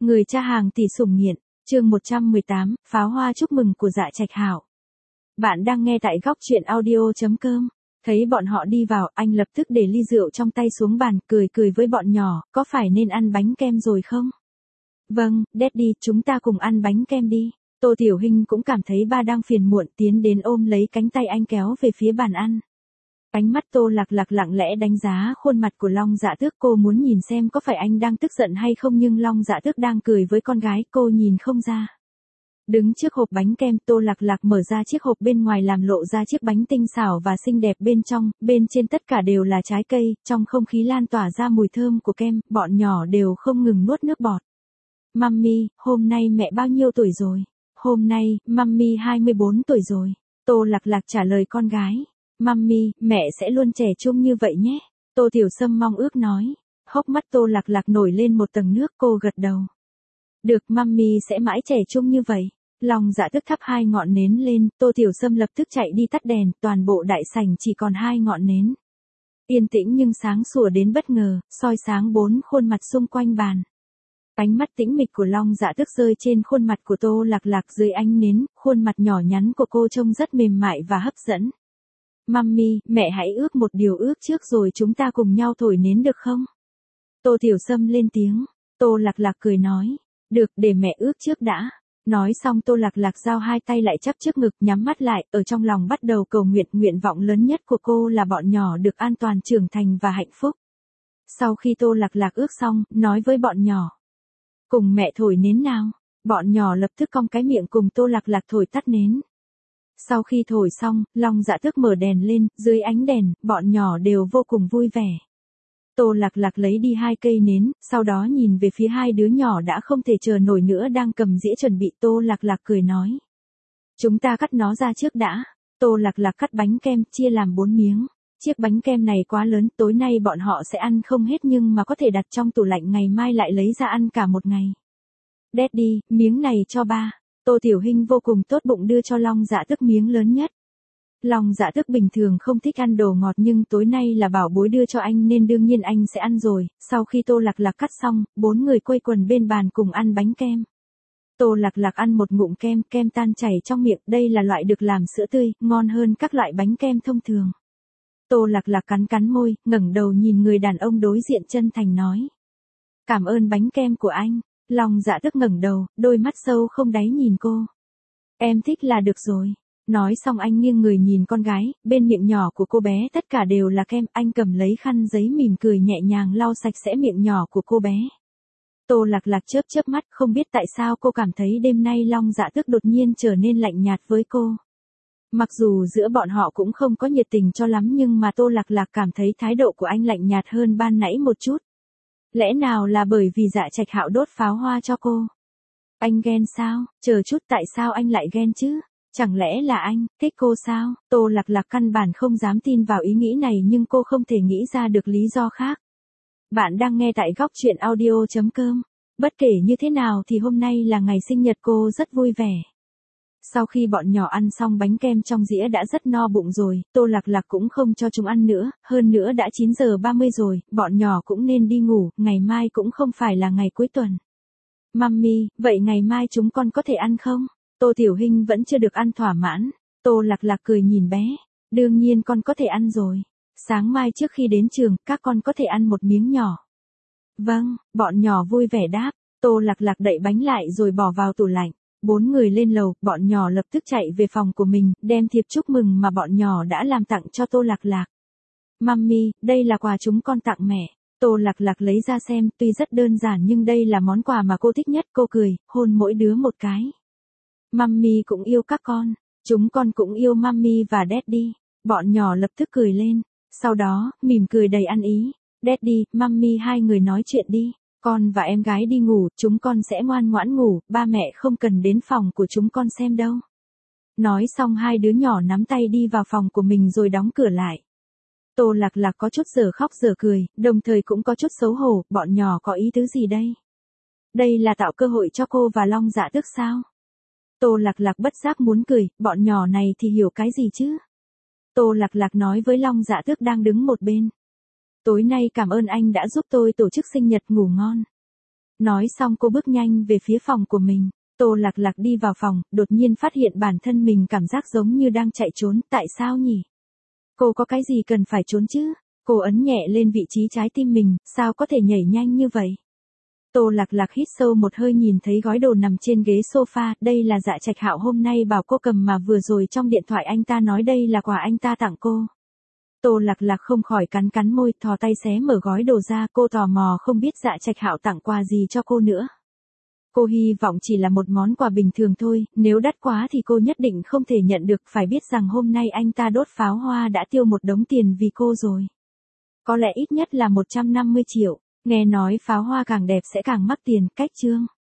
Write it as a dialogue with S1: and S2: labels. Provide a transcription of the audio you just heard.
S1: Người cha hàng tỷ sủng nghiện, chương 118, pháo hoa chúc mừng của Dạ Trạch Hạo. Bạn đang nghe tại góc truyện audio.com. Thấy bọn họ đi vào, anh lập tức để ly rượu trong tay xuống bàn, cười với bọn nhỏ, có phải nên ăn bánh kem rồi không? Vâng, Daddy, chúng ta cùng ăn bánh kem đi. Tô Tiểu Hinh cũng cảm thấy ba đang phiền muộn, tiến đến ôm lấy cánh tay anh kéo về phía bàn ăn. Ánh mắt Tô Lạc Lạc lặng lẽ đánh giá khuôn mặt của Long Dạ Tước, cô muốn nhìn xem có phải anh đang tức giận hay không, nhưng Long Dạ Tước đang cười với con gái, cô nhìn không ra. Đứng trước hộp bánh kem, Tô Lạc Lạc mở ra chiếc hộp bên ngoài, làm lộ ra chiếc bánh tinh xảo và xinh đẹp bên trong, bên trên tất cả đều là trái cây, trong không khí lan tỏa ra mùi thơm của kem, bọn nhỏ đều không ngừng nuốt nước bọt. Mummy, hôm nay mẹ bao nhiêu tuổi rồi? Hôm nay, Mummy 24 tuổi rồi. Tô Lạc Lạc trả lời con gái. Mummy, mẹ sẽ luôn trẻ trung như vậy nhé. Tô Tiểu Sâm mong ước nói. Hốc mắt Tô Lạc Lạc nổi lên một tầng nước, cô gật đầu. Được, Mummy sẽ mãi trẻ trung như vậy. Long Dạ Tước thắp 2 ngọn nến lên, Tô Tiểu Sâm lập tức chạy đi tắt đèn, toàn bộ đại sảnh chỉ còn 2 ngọn nến. Yên tĩnh nhưng sáng sủa đến bất ngờ, soi sáng 4 khuôn mặt xung quanh bàn. Ánh mắt tĩnh mịch của Long Dạ Tước rơi trên khuôn mặt của Tô Lạc Lạc dưới ánh nến, khuôn mặt nhỏ nhắn của cô trông rất mềm mại và hấp dẫn. Mummy, mẹ hãy ước một điều ước trước rồi chúng ta cùng nhau thổi nến được không? Tô Tiểu Sâm lên tiếng. Tô Lạc Lạc cười nói. Được, để mẹ ước trước đã. Nói xong Tô Lạc Lạc giao 2 tay lại chắp trước ngực, nhắm mắt lại, ở trong lòng bắt đầu cầu nguyện. Nguyện vọng lớn nhất của cô là bọn nhỏ được an toàn trưởng thành và hạnh phúc. Sau khi Tô Lạc Lạc ước xong, nói với bọn nhỏ. Cùng mẹ thổi nến nào. Bọn nhỏ lập tức cong cái miệng cùng Tô Lạc Lạc thổi tắt nến. Sau khi thổi xong, Long Dạ Tước mở đèn lên, dưới ánh đèn, bọn nhỏ đều vô cùng vui vẻ. Tô Lạc Lạc lấy đi 2 cây nến, sau đó nhìn về phía 2 đứa nhỏ đã không thể chờ nổi nữa đang cầm dĩa chuẩn bị. Tô Lạc Lạc cười nói. Chúng ta cắt nó ra trước đã. Tô Lạc Lạc cắt bánh kem, chia làm 4 miếng. Chiếc bánh kem này quá lớn, tối nay bọn họ sẽ ăn không hết nhưng mà có thể đặt trong tủ lạnh, ngày mai lại lấy ra ăn cả một ngày. Daddy, miếng này cho ba. Tô Tiểu Hinh vô cùng tốt bụng đưa cho Long Dạ Tước miếng lớn nhất. Long Dạ Tước bình thường không thích ăn đồ ngọt nhưng tối nay là bảo bối đưa cho anh nên đương nhiên anh sẽ ăn rồi. Sau khi Tô Lạc Lạc cắt xong, 4 người quây quần bên bàn cùng ăn bánh kem. Tô Lạc Lạc ăn một ngụm kem, kem tan chảy trong miệng, đây là loại được làm sữa tươi, ngon hơn các loại bánh kem thông thường. Tô Lạc Lạc cắn môi, ngẩng đầu nhìn người đàn ông đối diện chân thành nói. Cảm ơn bánh kem của anh. Long Dạ Tước ngẩng đầu, đôi mắt sâu không đáy nhìn cô. Em thích là được rồi. Nói xong anh nghiêng người nhìn con gái, bên miệng nhỏ của cô bé tất cả đều là kem, anh cầm lấy khăn giấy mỉm cười nhẹ nhàng lau sạch sẽ miệng nhỏ của cô bé. Tô Lạc Lạc chớp mắt, không biết tại sao cô cảm thấy đêm nay Long Dạ Tước đột nhiên trở nên lạnh nhạt với cô. Mặc dù giữa bọn họ cũng không có nhiệt tình cho lắm nhưng mà Tô Lạc Lạc cảm thấy thái độ của anh lạnh nhạt hơn ban nãy một chút. Lẽ nào là bởi vì Dạ Trạch Hạo đốt pháo hoa cho cô? Anh ghen sao? Chờ chút, tại sao anh lại ghen chứ? Chẳng lẽ là anh thích cô sao? Tô Lạc Lạc căn bản không dám tin vào ý nghĩ này nhưng cô không thể nghĩ ra được lý do khác. Bạn đang nghe tại góc truyện audio.com. Bất kể như thế nào thì hôm nay là ngày sinh nhật cô, rất vui vẻ. Sau khi bọn nhỏ ăn xong bánh kem trong dĩa đã rất no bụng rồi, Tô Lạc Lạc cũng không cho chúng ăn nữa, hơn nữa đã 9:30 rồi, bọn nhỏ cũng nên đi ngủ, ngày mai cũng không phải là ngày cuối tuần. Mummy, vậy ngày mai chúng con có thể ăn không? Tô Tiểu Hinh vẫn chưa được ăn thỏa mãn. Tô Lạc Lạc cười nhìn bé. Đương nhiên con có thể ăn rồi. Sáng mai trước khi đến trường, các con có thể ăn một miếng nhỏ. Vâng, bọn nhỏ vui vẻ đáp. Tô Lạc Lạc đậy bánh lại rồi bỏ vào tủ lạnh. 4 người lên lầu, bọn nhỏ lập tức chạy về phòng của mình, đem thiệp chúc mừng mà bọn nhỏ đã làm tặng cho Tô Lạc Lạc. Mummy, đây là quà chúng con tặng mẹ. Tô Lạc Lạc lấy ra xem, tuy rất đơn giản nhưng đây là món quà mà cô thích nhất, cô cười, hôn mỗi đứa một cái. Mummy cũng yêu các con, chúng con cũng yêu Mummy và Daddy. Bọn nhỏ lập tức cười lên, sau đó, mỉm cười đầy ăn ý. Daddy, Mummy hai người nói chuyện đi, con và em gái đi ngủ, chúng con sẽ ngoan ngoãn ngủ, ba mẹ không cần đến phòng của chúng con xem đâu. Nói xong 2 đứa nhỏ nắm tay đi vào phòng của mình rồi đóng cửa lại. Tô Lạc Lạc có chút giờ khóc giờ cười, đồng thời cũng có chút xấu hổ, bọn nhỏ có ý tứ gì đây? Đây là tạo cơ hội cho cô và Long Dạ Tước sao? Tô Lạc Lạc bất giác muốn cười, bọn nhỏ này thì hiểu cái gì chứ? Tô Lạc Lạc nói với Long Dạ Tước đang đứng một bên. Tối nay cảm ơn anh đã giúp tôi tổ chức sinh nhật, ngủ ngon. Nói xong cô bước nhanh về phía phòng của mình. Tô Lạc Lạc đi vào phòng, đột nhiên phát hiện bản thân mình cảm giác giống như đang chạy trốn, tại sao nhỉ? Cô có cái gì cần phải trốn chứ? Cô ấn nhẹ lên vị trí trái tim mình, sao có thể nhảy nhanh như vậy? Tô Lạc Lạc hít sâu một hơi nhìn thấy gói đồ nằm trên ghế sofa, đây là Dạ Trạch Hạo hôm nay bảo cô cầm mà vừa rồi trong điện thoại anh ta nói đây là quà anh ta tặng cô. Tô Lạc Lạc không khỏi cắn cắn môi, thò tay xé mở gói đồ ra, cô tò mò không biết Dạ Trạch Hạo tặng quà gì cho cô nữa. Cô hy vọng chỉ là một món quà bình thường thôi, nếu đắt quá thì cô nhất định không thể nhận được, phải biết rằng hôm nay anh ta đốt pháo hoa đã tiêu một đống tiền vì cô rồi. Có lẽ ít nhất là 150 triệu, nghe nói pháo hoa càng đẹp sẽ càng mắc tiền, cách chương.